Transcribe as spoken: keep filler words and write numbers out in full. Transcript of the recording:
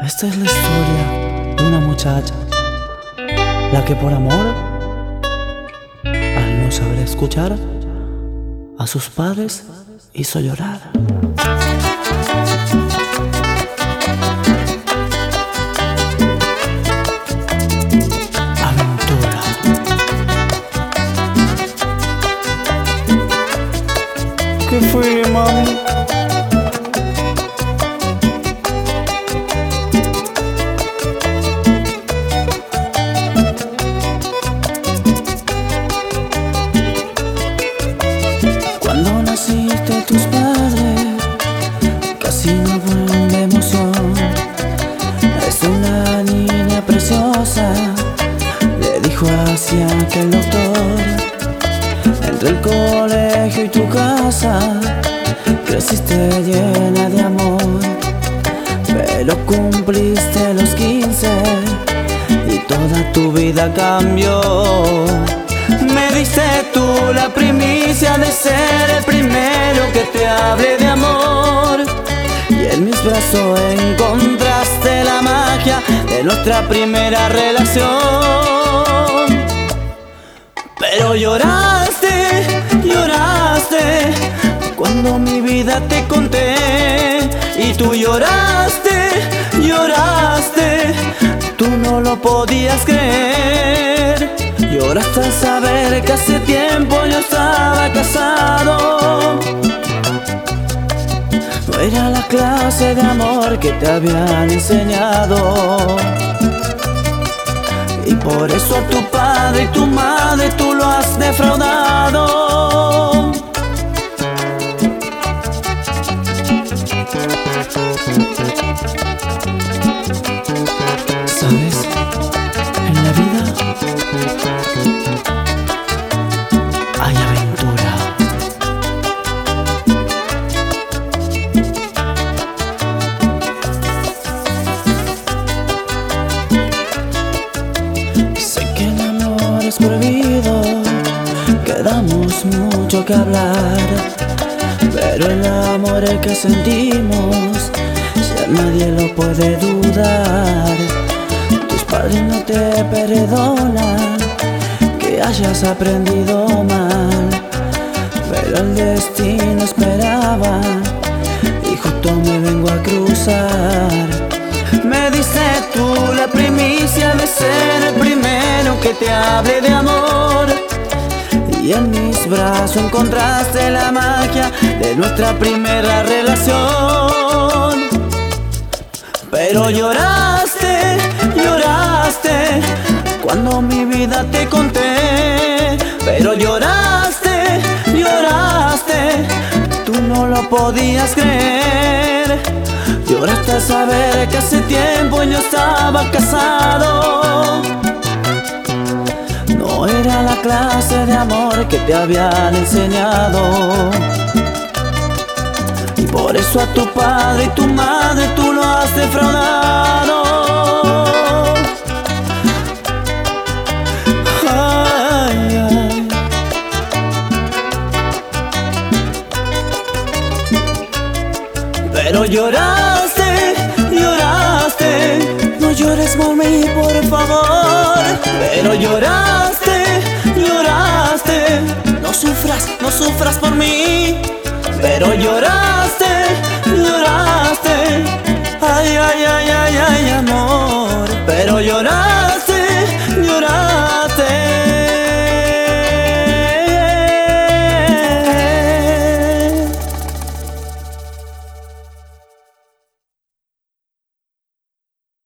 Esta es la historia de una muchacha, la que por amor, al no saber escuchar, a sus padres hizo llorar. Aventura. ¿Qué fue, mami? Cuando naciste tus padres casi no fueron de emoción. Es una niña preciosa, le dijo así aquel doctor. Entre el colegio y tu casa creciste llena de amor, pero cumpliste los quince y toda tu vida cambió. Me diste tú la primicia de ser el primero que te hable de amor, y en mis brazos encontraste la magia de nuestra primera relación. Pero lloraste, lloraste cuando mi vida te conté, y tú lloraste, lloraste, tú no lo podías creer. Lloraste al saber que hace tiempo yo estaba casado. No era la clase de amor que te habían enseñado, y por eso a tu padre y tu madre tú lo has defraudado. ¿Sabes? En la vida hay aventura. Sé que el amor es prohibido, que damos mucho que hablar, pero el amor es que sentimos, ya nadie lo puede dudar. Tus padres no te perdonan que hayas aprendido mal, pero el destino esperaba y justo me vengo a cruzar. Me diste tú la primicia de ser el primero que te hable de amor, y en mis brazos encontraste la magia de nuestra primera relación. Pero lloraste, lloraste cuando mi vida te conté, pero lloraste, lloraste, tú no lo podías creer. Lloraste al saber que hace tiempo yo estaba casado. No era la clase de amor que te habían enseñado, y por eso a tu padre y tu madre tú lo has defraudado. Ay, ay. Pero lloraste, lloraste, no llores por mí, por favor. Pero lloraste, lloraste, no sufras, no sufras por mí. Pero lloraste.